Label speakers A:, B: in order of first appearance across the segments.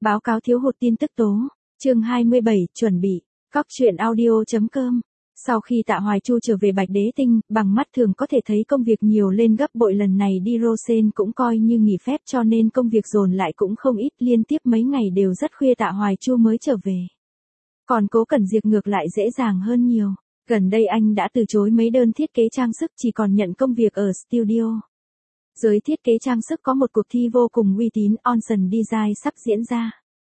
A: Báo cáo thiếu hụt tin tức tố. Chương 27, chuẩn bị. Cóc truyện audio.com. Sau khi Tạ Hoài Chu trở về Bạch Đế Tinh, bằng mắt thường có thể thấy công việc nhiều lên gấp bội, lần này đi Rosen cũng coi như nghỉ phép cho nên công việc dồn lại cũng không ít, liên tiếp mấy ngày đều rất khuya Tạ Hoài Chu mới trở về. Còn Cố Cẩn Diệp ngược lại dễ dàng hơn nhiều. Gần đây anh đã từ chối mấy đơn thiết kế trang sức, chỉ còn nhận công việc ở studio. Giới thiết kế trang sức có một cuộc thi vô cùng uy tín, Onsen Design sắp diễn ra.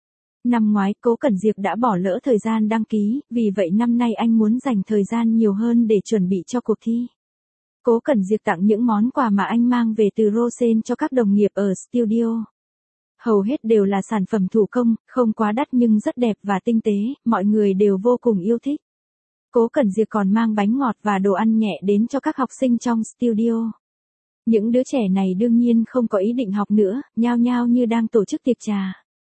A: Năm ngoái, Cố Cẩn Diệp đã bỏ lỡ thời gian đăng ký, vì vậy năm nay anh muốn dành thời gian nhiều hơn để chuẩn bị cho cuộc thi. Cố Cẩn Diệp tặng những món quà mà anh mang về từ Rosen cho các đồng nghiệp ở studio. Hầu hết đều là sản phẩm thủ công, không quá đắt nhưng rất đẹp và tinh tế, mọi người đều vô cùng yêu thích. Cố Cẩn Diệp còn mang bánh ngọt và đồ ăn nhẹ đến cho các học sinh trong studio. Những đứa trẻ này đương nhiên không có ý định học nữa, nhao nhao như đang tổ chức tiệc trà.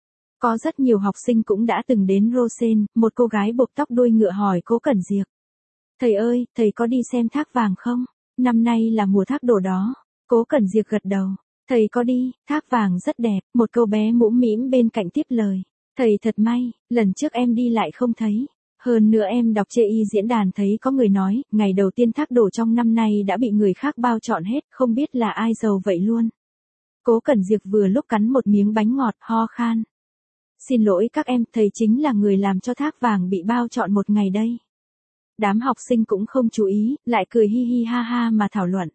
A: Có rất nhiều học sinh cũng đã từng đến Rosen, một cô gái buộc tóc đuôi ngựa hỏi Cố Cẩn Diệp. Thầy ơi, thầy có đi xem thác vàng không? Năm nay là mùa thác đổ đó. Cố Cẩn Diệp gật đầu. Thầy có đi, thác vàng rất đẹp, một cô bé mũm mĩm bên cạnh tiếp lời. Thầy thật may, lần trước em đi lại không thấy. Hơn nữa em đọc chê y diễn đàn thấy có người nói, ngày đầu tiên thác đổ trong năm nay đã bị người khác bao trọn hết, không biết là ai giàu vậy luôn. Cố Cẩn Diệp vừa lúc cắn một miếng bánh ngọt, ho khan. Xin lỗi các em, thầy chính là người làm cho thác vàng bị bao trọn một ngày đây. Đám học sinh cũng không chú ý, lại cười hi hi ha ha mà thảo luận.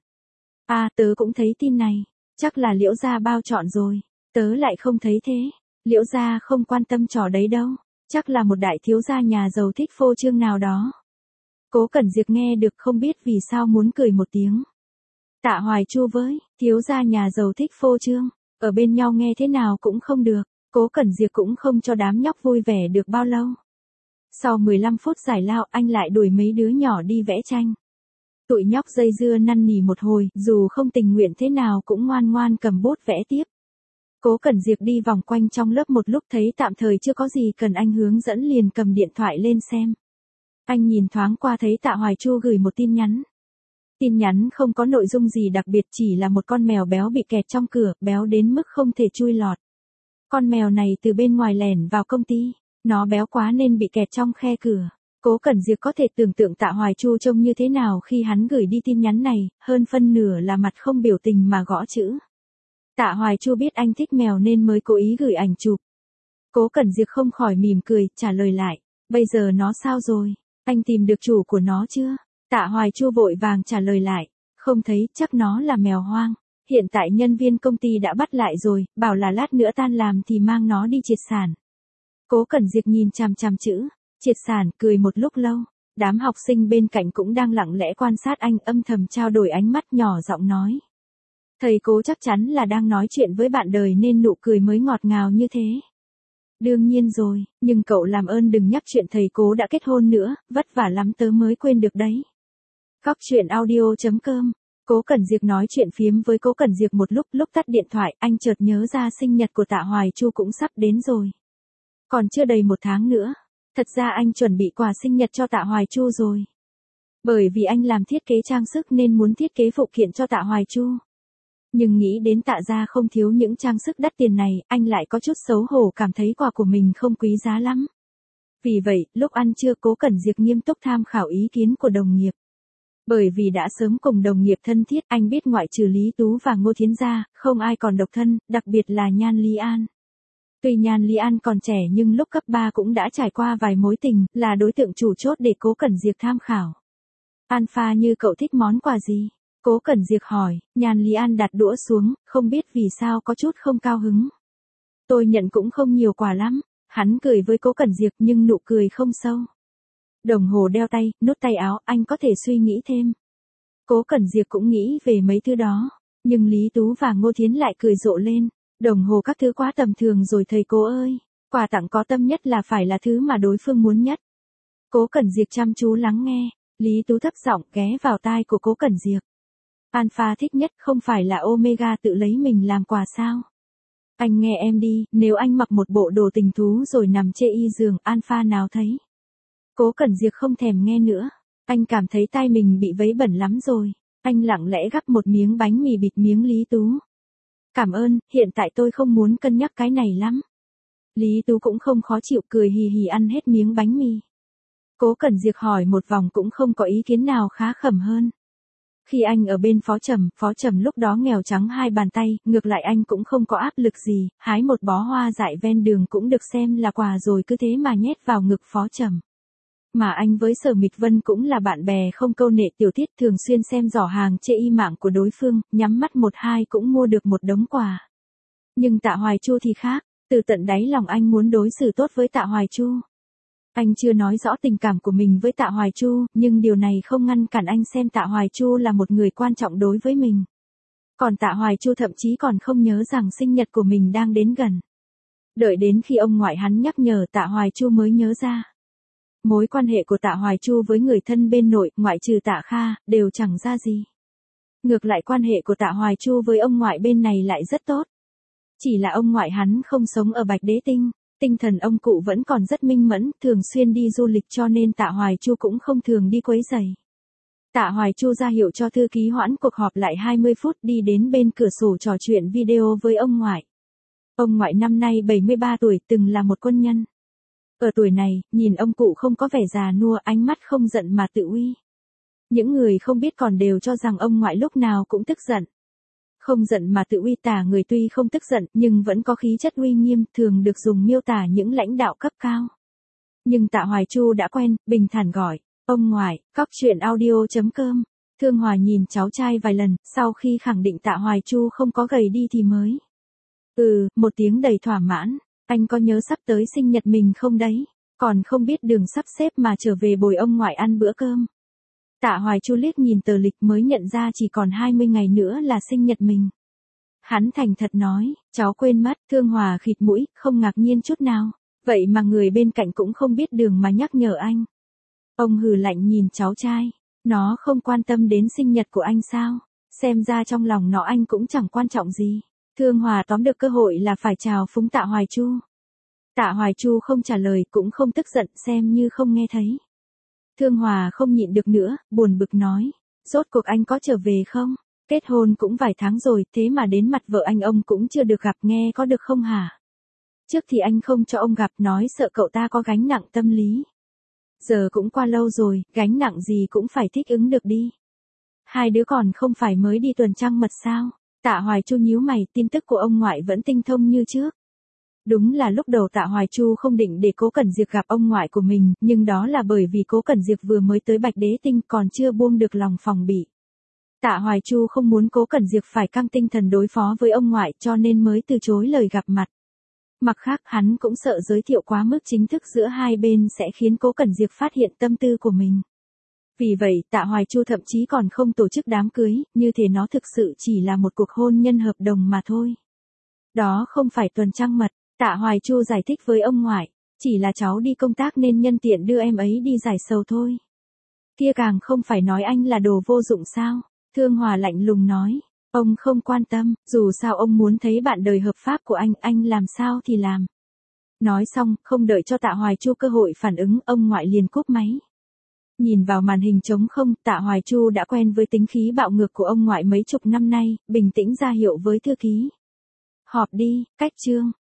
A: À, tớ cũng thấy tin này, chắc là Liễu gia bao trọn rồi, tớ lại không thấy thế. Liễu gia không quan tâm trò đấy đâu, chắc là một đại thiếu gia nhà giàu thích phô trương nào đó. Cố Cẩn Diệp nghe được không biết vì sao muốn cười một tiếng. Tạ Hoài Chu với, thiếu gia nhà giàu thích phô trương, ở bên nhau nghe thế nào cũng không được. Cố Cẩn Diệp cũng không cho đám nhóc vui vẻ được bao lâu. Sau 15 phút giải lao, anh lại đuổi mấy đứa nhỏ đi vẽ tranh. Tụi nhóc dây dưa năn nỉ một hồi, dù không tình nguyện thế nào cũng ngoan ngoan cầm bút vẽ tiếp. Cố Cẩn Diệp đi vòng quanh trong lớp một lúc thấy tạm thời chưa có gì cần anh hướng dẫn liền cầm điện thoại lên xem. Anh nhìn thoáng qua thấy Tạ Hoài Chu gửi một tin nhắn. Tin nhắn không có nội dung gì đặc biệt, chỉ là một con mèo béo bị kẹt trong cửa, béo đến mức không thể chui lọt. Con mèo này từ bên ngoài lẻn vào công ty, nó béo quá nên bị kẹt trong khe cửa. Cố Cẩn Diệp có thể tưởng tượng Tạ Hoài Chu trông như thế nào khi hắn gửi đi tin nhắn này, hơn phân nửa là mặt không biểu tình mà gõ chữ. Tạ Hoài Chu biết anh thích mèo nên mới cố ý gửi ảnh chụp. Cố Cẩn Diệp không khỏi mỉm cười, trả lời lại. Bây giờ nó sao rồi? Anh tìm được chủ của nó chưa? Tạ Hoài Chu vội vàng trả lời lại. Không thấy, chắc nó là mèo hoang. Hiện tại nhân viên công ty đã bắt lại rồi, bảo là lát nữa tan làm thì mang nó đi triệt sản. Cố Cẩn Diệp nhìn chằm chằm chữ triệt sản, cười một lúc lâu. Đám học sinh bên cạnh cũng đang lặng lẽ quan sát anh, âm thầm trao đổi ánh mắt, nhỏ giọng nói. Thầy Cố chắc chắn là đang nói chuyện với bạn đời nên nụ cười mới ngọt ngào như thế. Đương nhiên rồi, nhưng cậu làm ơn đừng nhắc chuyện thầy Cố đã kết hôn nữa, vất vả lắm tớ mới quên được đấy. Cóc truyện audio.com. Cố Cẩn Diệp nói chuyện phiếm với Cố Cẩn Diệp một lúc tắt điện thoại, anh chợt nhớ ra sinh nhật của Tạ Hoài Chu cũng sắp đến rồi. Còn chưa đầy 1 tháng nữa, thật ra anh chuẩn bị quà sinh nhật cho Tạ Hoài Chu rồi. Bởi vì anh làm thiết kế trang sức nên muốn thiết kế phụ kiện cho Tạ Hoài Chu. Nhưng nghĩ đến Tạ gia không thiếu những trang sức đắt tiền này, anh lại có chút xấu hổ, cảm thấy quà của mình không quý giá lắm. Vì vậy, lúc ăn trưa Cố Cẩn Diệp nghiêm túc tham khảo ý kiến của đồng nghiệp. Bởi vì đã sớm cùng đồng nghiệp thân thiết, anh biết ngoại trừ Lý Tú và Ngô Thiến ra, không ai còn độc thân, đặc biệt là Nhan Lý An. Tuy Nhan Lý An còn trẻ nhưng lúc cấp 3 cũng đã trải qua vài mối tình, là đối tượng chủ chốt để Cố Cẩn Diệp tham khảo. Alpha như cậu thích món quà gì? Cố Cẩn Diệp hỏi. Nhan Lý An đặt đũa xuống, không biết vì sao có chút không cao hứng. Tôi nhận cũng không nhiều quà lắm. Hắn cười với Cố Cẩn Diệp nhưng nụ cười không sâu. Đồng hồ đeo tay, nút tay áo, anh có thể suy nghĩ thêm. Cố Cẩn Diệp cũng nghĩ về mấy thứ đó, nhưng Lý Tú và Ngô Thiến lại cười rộ lên. Đồng hồ các thứ quá tầm thường rồi thầy Cố ơi, quà tặng có tâm nhất là phải là thứ mà đối phương muốn nhất. Cố Cẩn Diệp chăm chú lắng nghe, Lý Tú thấp giọng ghé vào tai của Cố Cẩn Diệp. Alpha thích nhất không phải là Omega tự lấy mình làm quà sao? Anh nghe em đi, nếu anh mặc một bộ đồ tình thú rồi nằm chê y giường, Alpha nào thấy? Cố Cẩn Diệp không thèm nghe nữa. Anh cảm thấy tai mình bị vấy bẩn lắm rồi. Anh lặng lẽ gắp một miếng bánh mì bịt miếng Lý Tú. Cảm ơn, hiện tại tôi không muốn cân nhắc cái này lắm. Lý Tú cũng không khó chịu, cười hì hì ăn hết miếng bánh mì. Cố Cẩn Diệp hỏi một vòng cũng không có ý kiến nào khá khẩm hơn. Khi anh ở bên Phó Trầm lúc đó nghèo trắng hai bàn tay, ngược lại anh cũng không có áp lực gì, hái một bó hoa dại ven đường cũng được xem là quà rồi cứ thế mà nhét vào ngực Phó Trầm. Mà anh với Sở Mịch Vân cũng là bạn bè không câu nệ tiểu tiết, thường xuyên xem giỏ hàng chê y mạng của đối phương, nhắm mắt một hai cũng mua được một đống quà. Nhưng Tạ Hoài Chu thì khác, từ tận đáy lòng anh muốn đối xử tốt với Tạ Hoài Chu. Anh chưa nói rõ tình cảm của mình với Tạ Hoài Chu, nhưng điều này không ngăn cản anh xem Tạ Hoài Chu là một người quan trọng đối với mình. Còn Tạ Hoài Chu thậm chí còn không nhớ rằng sinh nhật của mình đang đến gần. Đợi đến khi ông ngoại hắn nhắc nhở Tạ Hoài Chu mới nhớ ra. Mối quan hệ của Tạ Hoài Chu với người thân bên nội, ngoại trừ Tạ Kha, đều chẳng ra gì. Ngược lại quan hệ của Tạ Hoài Chu với ông ngoại bên này lại rất tốt. Chỉ là ông ngoại hắn không sống ở Bạch Đế Tinh, tinh thần ông cụ vẫn còn rất minh mẫn, thường xuyên đi du lịch cho nên Tạ Hoài Chu cũng không thường đi quấy rầy. Tạ Hoài Chu ra hiệu cho thư ký hoãn cuộc họp lại 20 phút, đi đến bên cửa sổ trò chuyện video với ông ngoại. Ông ngoại năm nay 73 tuổi, từng là một quân nhân. Ở tuổi này, nhìn ông cụ không có vẻ già nua, ánh mắt không giận mà tự uy. Những người không biết còn đều cho rằng ông ngoại lúc nào cũng tức giận. Không giận mà tự uy tả người tuy không tức giận nhưng vẫn có khí chất uy nghiêm, thường được dùng miêu tả những lãnh đạo cấp cao. Nhưng Tạ Hoài Chu đã quen, bình thản gọi, ông ngoại, cóc truyện audio.com. Thương Hòa nhìn cháu trai vài lần, sau khi khẳng định Tạ Hoài Chu không có gầy đi thì mới. Một tiếng đầy thỏa mãn, anh có nhớ sắp tới sinh nhật mình không đấy, còn không biết đường sắp xếp mà trở về bồi ông ngoại ăn bữa cơm. Tạ Hoài Chu liếc nhìn tờ lịch mới nhận ra chỉ còn 20 ngày nữa là sinh nhật mình. Hắn thành thật nói, cháu quên mất. Thương Hòa khịt mũi, không ngạc nhiên chút nào. Vậy mà người bên cạnh cũng không biết đường mà nhắc nhở anh. Ông hừ lạnh nhìn cháu trai, nó không quan tâm đến sinh nhật của anh sao? Xem ra trong lòng nó anh cũng chẳng quan trọng gì. Thương Hòa tóm được cơ hội là phải chào phúng Tạ Hoài Chu. Tạ Hoài Chu không trả lời cũng không tức giận, xem như không nghe thấy. Thương Hòa không nhịn được nữa, buồn bực nói, rốt cuộc anh có trở về không? Kết hôn cũng vài tháng rồi, thế mà đến mặt vợ anh ông cũng chưa được gặp, nghe có được không hả? Trước thì anh không cho ông gặp, nói sợ cậu ta có gánh nặng tâm lý. Giờ cũng qua lâu rồi, gánh nặng gì cũng phải thích ứng được đi. Hai đứa còn không phải mới đi tuần trăng mật sao? Tạ Hoài Chu nhíu mày, tin tức của ông ngoại vẫn tinh thông như trước. Đúng là lúc đầu Tạ Hoài Chu không định để Cố Cẩn Diệp gặp ông ngoại của mình, nhưng đó là bởi vì Cố Cẩn Diệp vừa mới tới Bạch Đế Tinh còn chưa buông được lòng phòng bị. Tạ Hoài Chu không muốn Cố Cẩn Diệp phải căng tinh thần đối phó với ông ngoại cho nên mới từ chối lời gặp mặt. Mặt khác hắn cũng sợ giới thiệu quá mức chính thức giữa hai bên sẽ khiến Cố Cẩn Diệp phát hiện tâm tư của mình. Vì vậy Tạ Hoài Chu thậm chí còn không tổ chức đám cưới, như thế nó thực sự chỉ là một cuộc hôn nhân hợp đồng mà thôi. Đó không phải tuần trăng mật, Tạ Hoài Chu giải thích với ông ngoại, chỉ là cháu đi công tác nên nhân tiện đưa em ấy đi giải sầu thôi. Kia càng không phải nói anh là đồ vô dụng sao? Thương Hòa lạnh lùng nói, ông không quan tâm, dù sao ông muốn thấy bạn đời hợp pháp của anh làm sao thì làm. Nói xong, không đợi cho Tạ Hoài Chu cơ hội phản ứng, ông ngoại liền cúp máy. Nhìn vào màn hình trống không, Tạ Hoài Chu đã quen với tính khí bạo ngược của ông ngoại mấy chục năm nay, bình tĩnh ra hiệu với thư ký. Họp đi, cách chương.